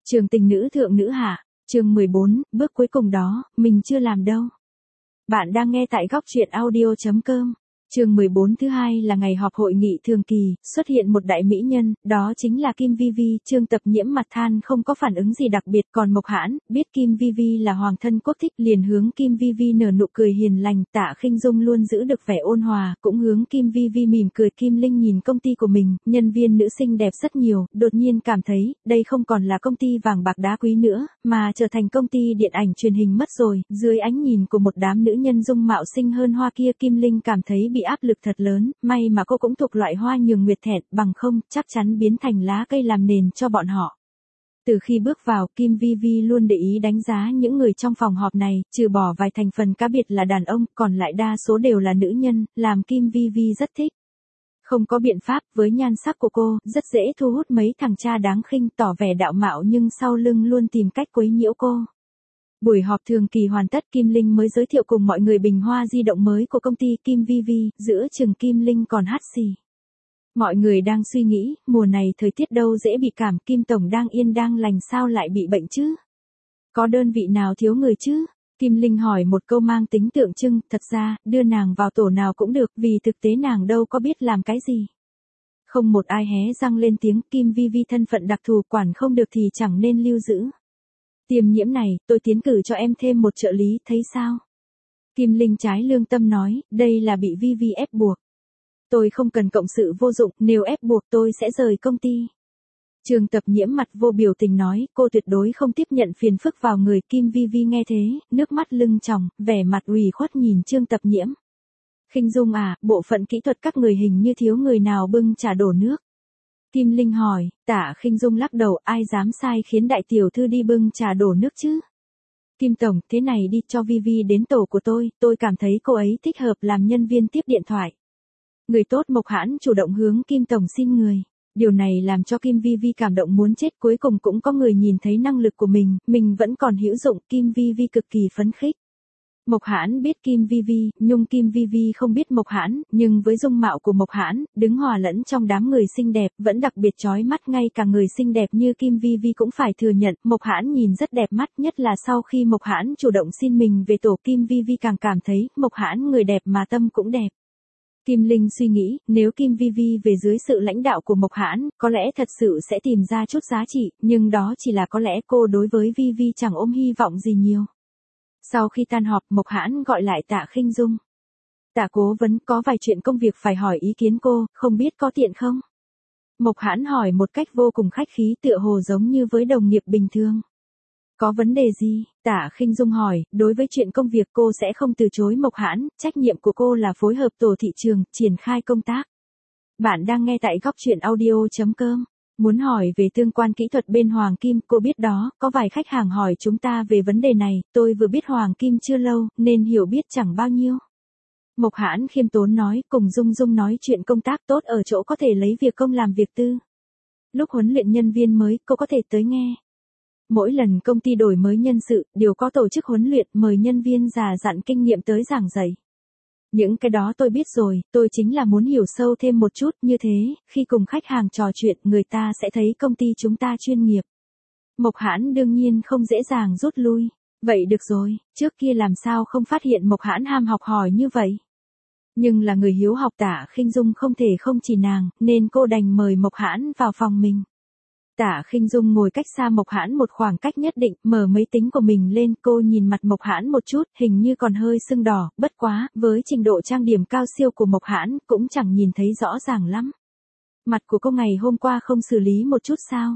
Trường tình nữ thượng nữ hạ, chương 14, bước cuối cùng đó, mình chưa làm đâu. Bạn đang nghe tại góc truyện audio.com. Chương 14 thứ hai là ngày họp hội nghị thường kỳ, xuất hiện một đại mỹ nhân, đó chính là Kim Vi Vi. Trương Tập Nhiễm mặt than không có phản ứng gì đặc biệt, còn Mộc Hãn biết Kim Vi Vi là hoàng thân quốc thích, liền hướng Kim Vi Vi nở nụ cười hiền lành. Tạ Khinh Dung luôn giữ được vẻ ôn hòa, cũng hướng Kim Vi Vi mỉm cười. Kim Linh nhìn công ty của mình, nhân viên nữ xinh đẹp rất nhiều, đột nhiên cảm thấy, đây không còn là công ty vàng bạc đá quý nữa, mà trở thành công ty điện ảnh truyền hình mất rồi. Dưới ánh nhìn của một đám nữ nhân dung mạo xinh hơn hoa kia, Kim Linh cảm thấy bị áp lực thật lớn, may mà cô cũng thuộc loại hoa nhường nguyệt thẹn, bằng không, chắc chắn biến thành lá cây làm nền cho bọn họ. Từ khi bước vào, Kim Vi Vi luôn để ý đánh giá những người trong phòng họp này, trừ bỏ vài thành phần cá biệt là đàn ông, còn lại đa số đều là nữ nhân, làm Kim Vi Vi rất thích. Không có biện pháp, với nhan sắc của cô, rất dễ thu hút mấy thằng cha đáng khinh tỏ vẻ đạo mạo nhưng sau lưng luôn tìm cách quấy nhiễu cô. Buổi họp thường kỳ hoàn tất, Kim Linh mới giới thiệu cùng mọi người bình hoa di động mới của công ty Kim Vi Vi, giữa chừng Kim Linh còn hắt xì. Mọi người đang suy nghĩ, mùa này thời tiết đâu dễ bị cảm, Kim Tổng đang yên đang lành sao lại bị bệnh chứ? Có đơn vị nào thiếu người chứ? Kim Linh hỏi một câu mang tính tượng trưng, thật ra, đưa nàng vào tổ nào cũng được, vì thực tế nàng đâu có biết làm cái gì. Không một ai hé răng lên tiếng, Kim Vi Vi thân phận đặc thù, quản không được thì chẳng nên lưu giữ. Tiềm Nhiễm này, tôi tiến cử cho em thêm một trợ lý, thấy sao? Kim Linh trái lương tâm nói, đây là bị Vi Vi ép buộc. Tôi không cần cộng sự vô dụng, nếu ép buộc tôi sẽ rời công ty. Trương Tập Nhiễm mặt vô biểu tình nói, cô tuyệt đối không tiếp nhận phiền phức vào người. Kim Vi Vi nghe thế, nước mắt lưng tròng, vẻ mặt ủy khuất nhìn Trương Tập Nhiễm. Khinh Dung à, bộ phận kỹ thuật các người hình như thiếu người nào bưng trà đổ nước. Kim Linh hỏi, Tạ Khinh Dung lắc đầu, ai dám sai khiến đại tiểu thư đi bưng trà đổ nước chứ? Kim Tổng, thế này đi, cho Vi Vi đến tổ của tôi cảm thấy cô ấy thích hợp làm nhân viên tiếp điện thoại. Người tốt. Mộc Hãn chủ động hướng Kim Tổng xin người. Điều này làm cho Kim Vi Vi cảm động muốn chết, cuối cùng cũng có người nhìn thấy năng lực của mình vẫn còn hữu dụng. Kim Vi Vi cực kỳ phấn khích. Mộc Hãn biết Kim Vi Vi, nhưng Kim Vi Vi không biết Mộc Hãn, nhưng với dung mạo của Mộc Hãn, đứng hòa lẫn trong đám người xinh đẹp, vẫn đặc biệt chói mắt, ngay cả người xinh đẹp như Kim Vi Vi cũng phải thừa nhận, Mộc Hãn nhìn rất đẹp mắt, nhất là sau khi Mộc Hãn chủ động xin mình về tổ, Kim Vi Vi càng cảm thấy, Mộc Hãn người đẹp mà tâm cũng đẹp. Kim Linh suy nghĩ, nếu Kim Vi Vi về dưới sự lãnh đạo của Mộc Hãn, có lẽ thật sự sẽ tìm ra chút giá trị, nhưng đó chỉ là có lẽ, cô đối với Vi Vi chẳng ôm hy vọng gì nhiều. Sau khi tan họp, Mộc Hãn gọi lại Tạ Khinh Dung. Tạ cố vấn, có vài chuyện công việc phải hỏi ý kiến cô, không biết có tiện không? Mộc Hãn hỏi một cách vô cùng khách khí, tựa hồ giống như với đồng nghiệp bình thường. Có vấn đề gì? Tạ Khinh Dung hỏi, đối với chuyện công việc cô sẽ không từ chối. Mộc Hãn, trách nhiệm của cô là phối hợp tổ thị trường, triển khai công tác. Bạn đang nghe tại góc truyện audio.com. Muốn hỏi về tương quan kỹ thuật bên Hoàng Kim, cô biết đó, có vài khách hàng hỏi chúng ta về vấn đề này, tôi vừa biết Hoàng Kim chưa lâu, nên hiểu biết chẳng bao nhiêu. Mộc Hãn khiêm tốn nói, cùng Dung Dung nói chuyện công tác tốt ở chỗ có thể lấy việc công làm việc tư. Lúc huấn luyện nhân viên mới, cô có thể tới nghe. Mỗi lần công ty đổi mới nhân sự, đều có tổ chức huấn luyện, mời nhân viên già dặn kinh nghiệm tới giảng dạy. Những cái đó tôi biết rồi, tôi chính là muốn hiểu sâu thêm một chút, như thế, khi cùng khách hàng trò chuyện, người ta sẽ thấy công ty chúng ta chuyên nghiệp. Mộc Hãn đương nhiên không dễ dàng rút lui. Vậy được rồi, trước kia làm sao không phát hiện Mộc Hãn ham học hỏi như vậy. Nhưng là người hiếu học, Tạ Khinh Dung không thể không chỉ nàng, nên cô đành mời Mộc Hãn vào phòng mình. Tạ Khinh Dung ngồi cách xa Mộc Hãn một khoảng cách nhất định, mở máy tính của mình lên, cô nhìn mặt Mộc Hãn một chút, hình như còn hơi sưng đỏ, bất quá, với trình độ trang điểm cao siêu của Mộc Hãn, cũng chẳng nhìn thấy rõ ràng lắm. Mặt của cô ngày hôm qua không xử lý một chút sao?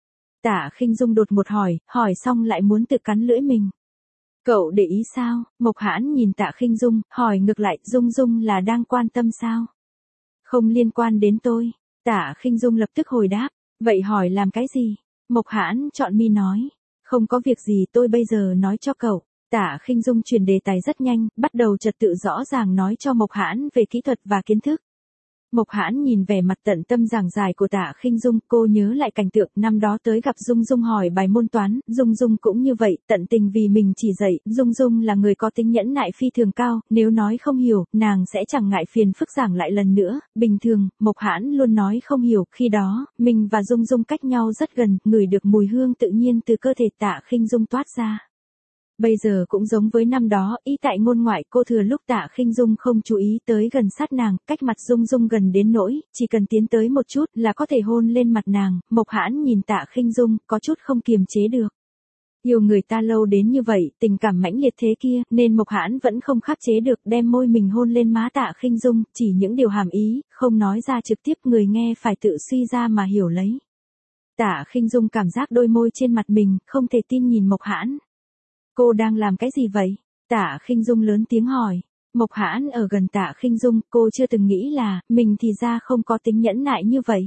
Tạ Khinh Dung đột ngột hỏi xong lại muốn tự cắn lưỡi mình. Cậu để ý sao? Mộc Hãn nhìn Tạ Khinh Dung, hỏi ngược lại, Dung Dung là đang quan tâm sao? Không liên quan đến tôi. Tạ Khinh Dung lập tức hồi đáp. Vậy hỏi làm cái gì? Mộc Hãn chọn mi nói. Không có việc gì, tôi bây giờ nói cho cậu. Tạ Khinh Dung chuyển đề tài rất nhanh, bắt đầu trật tự rõ ràng nói cho Mộc Hãn về kỹ thuật và kiến thức. Mộc Hãn nhìn vẻ mặt tận tâm giảng giải của Tạ Khinh Dung, cô nhớ lại cảnh tượng năm đó tới gặp Dung Dung hỏi bài môn toán, Dung Dung cũng như vậy, tận tình vì mình chỉ dạy, Dung Dung là người có tính nhẫn nại phi thường cao, nếu nói không hiểu, nàng sẽ chẳng ngại phiền phức giảng lại lần nữa, bình thường, Mộc Hãn luôn nói không hiểu, khi đó, mình và Dung Dung cách nhau rất gần, ngửi được mùi hương tự nhiên từ cơ thể Tạ Khinh Dung toát ra. Bây giờ cũng giống với năm đó, ý tại ngôn ngoại cô thừa lúc Tạ Khinh Dung không chú ý tới gần sát nàng, cách mặt Dung Dung gần đến nỗi, chỉ cần tiến tới một chút là có thể hôn lên mặt nàng, Mộc Hãn nhìn Tạ Khinh Dung, có chút không kiềm chế được. Yêu người ta lâu đến như vậy, tình cảm mãnh liệt thế kia, nên Mộc Hãn vẫn không khắc chế được đem môi mình hôn lên má Tạ Khinh Dung, chỉ những điều hàm ý, không nói ra trực tiếp người nghe phải tự suy ra mà hiểu lấy. Tạ Khinh Dung cảm giác đôi môi trên mặt mình, không thể tin nhìn Mộc Hãn. Cô đang làm cái gì vậy? Tạ Khinh Dung lớn tiếng hỏi. Mộc Hãn ở gần Tạ Khinh Dung, cô chưa từng nghĩ là, mình thì ra không có tính nhẫn nại như vậy.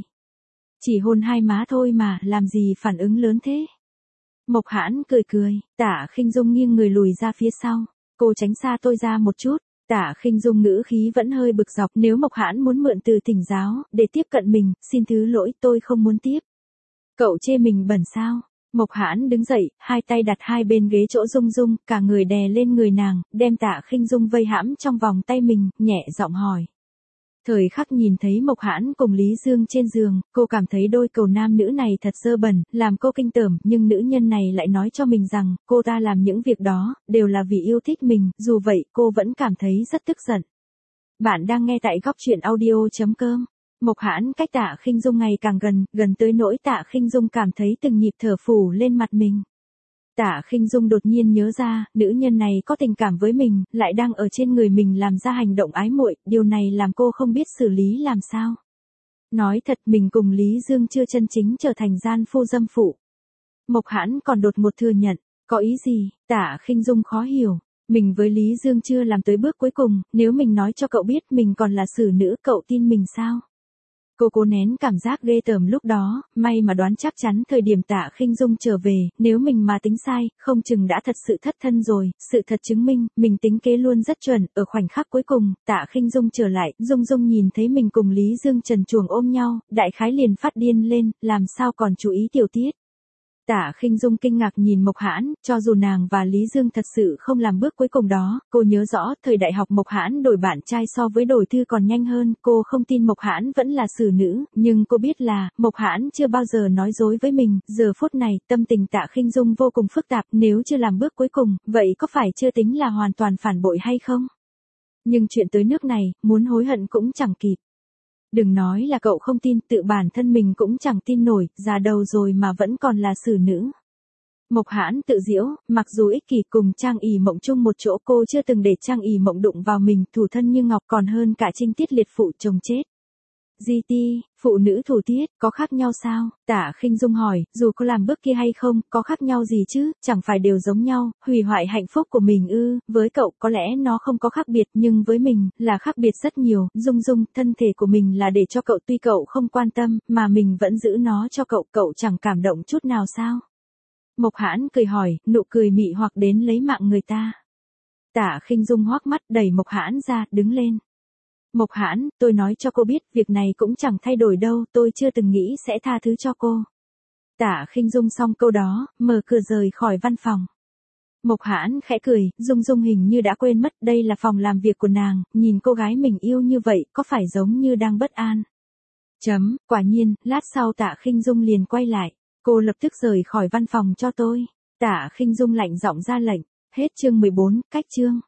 Chỉ hôn hai má thôi mà, làm gì phản ứng lớn thế? Mộc Hãn cười cười, Tạ Khinh Dung nghiêng người lùi ra phía sau. Cô tránh xa tôi ra một chút. Tạ Khinh Dung ngữ khí vẫn hơi bực dọc, nếu Mộc Hãn muốn mượn từ thỉnh giáo, để tiếp cận mình, xin thứ lỗi tôi không muốn tiếp. Cậu chê mình bẩn sao? Mộc Hãn đứng dậy, hai tay đặt hai bên ghế chỗ Dung Dung, cả người đè lên người nàng, đem Tạ Khinh Dung vây hãm trong vòng tay mình, nhẹ giọng hỏi. Thời khắc nhìn thấy Mộc Hãn cùng Lý Dương trên giường, cô cảm thấy đôi cầu nam nữ này thật dơ bẩn, làm cô kinh tởm, nhưng nữ nhân này lại nói cho mình rằng, cô ta làm những việc đó, đều là vì yêu thích mình, dù vậy, cô vẫn cảm thấy rất tức giận. Bạn đang nghe tại Góc Truyện Audio.com. Mộc Hãn cách Tạ Khinh Dung ngày càng gần, gần tới nỗi Tạ Khinh Dung cảm thấy từng nhịp thở phủ lên mặt mình. Tạ Khinh Dung đột nhiên nhớ ra, nữ nhân này có tình cảm với mình, lại đang ở trên người mình làm ra hành động ái muội, điều này làm cô không biết xử lý làm sao. Nói thật mình cùng Lý Dương chưa chân chính trở thành gian phu dâm phụ. Mộc Hãn còn đột ngột thừa nhận, có ý gì? Tạ Khinh Dung khó hiểu. Mình với Lý Dương chưa làm tới bước cuối cùng, nếu mình nói cho cậu biết mình còn là xử nữ, cậu tin mình sao? Cô cố nén cảm giác ghê tởm lúc đó, may mà đoán chắc chắn thời điểm Tạ Khinh Dung trở về, nếu mình mà tính sai, không chừng đã thật sự thất thân rồi, sự thật chứng minh, mình tính kế luôn rất chuẩn, ở khoảnh khắc cuối cùng, Tạ Khinh Dung trở lại, Dung Dung nhìn thấy mình cùng Lý Dương trần truồng ôm nhau, đại khái liền phát điên lên, làm sao còn chú ý tiểu tiết. Tạ Khinh Dung kinh ngạc nhìn Mộc Hãn, cho dù nàng và Lý Dương thật sự không làm bước cuối cùng đó, cô nhớ rõ, thời đại học Mộc Hãn đổi bạn trai so với đổi thư còn nhanh hơn, cô không tin Mộc Hãn vẫn là xử nữ, nhưng cô biết là, Mộc Hãn chưa bao giờ nói dối với mình, giờ phút này, tâm tình Tạ Khinh Dung vô cùng phức tạp, nếu chưa làm bước cuối cùng, vậy có phải chưa tính là hoàn toàn phản bội hay không? Nhưng chuyện tới nước này, muốn hối hận cũng chẳng kịp. Đừng nói là cậu không tin, tự bản thân mình cũng chẳng tin nổi, già đầu rồi mà vẫn còn là xử nữ. Mộc Hãn tự giễu, mặc dù ích kỷ cùng Trang ỷ mộng chung một chỗ, cô chưa từng để Trang ỷ mộng đụng vào mình, thủ thân như ngọc còn hơn cả trinh tiết liệt phụ chồng chết. GT, phụ nữ thủ tiết, có khác nhau sao? Tạ Khinh Dung hỏi, dù có làm bước kia hay không, có khác nhau gì chứ, chẳng phải đều giống nhau, hủy hoại hạnh phúc của mình ư, với cậu có lẽ nó không có khác biệt, nhưng với mình, là khác biệt rất nhiều, Dung Dung, thân thể của mình là để cho cậu tuy cậu không quan tâm, mà mình vẫn giữ nó cho cậu, cậu chẳng cảm động chút nào sao? Mộc Hãn cười hỏi, nụ cười mị hoặc đến lấy mạng người ta. Tạ Khinh Dung hoác mắt đẩy Mộc Hãn ra, đứng lên. Mộc Hãn, tôi nói cho cô biết, việc này cũng chẳng thay đổi đâu, tôi chưa từng nghĩ sẽ tha thứ cho cô. Tạ Khinh Dung xong câu đó, mở cửa rời khỏi văn phòng. Mộc Hãn khẽ cười, Dung Dung hình như đã quên mất, đây là phòng làm việc của nàng, nhìn cô gái mình yêu như vậy, có phải giống như đang bất an. Quả nhiên, lát sau Tạ Khinh Dung liền quay lại, cô lập tức rời khỏi văn phòng cho tôi. Tạ Khinh Dung lạnh giọng ra lệnh, hết chương 14, cách chương.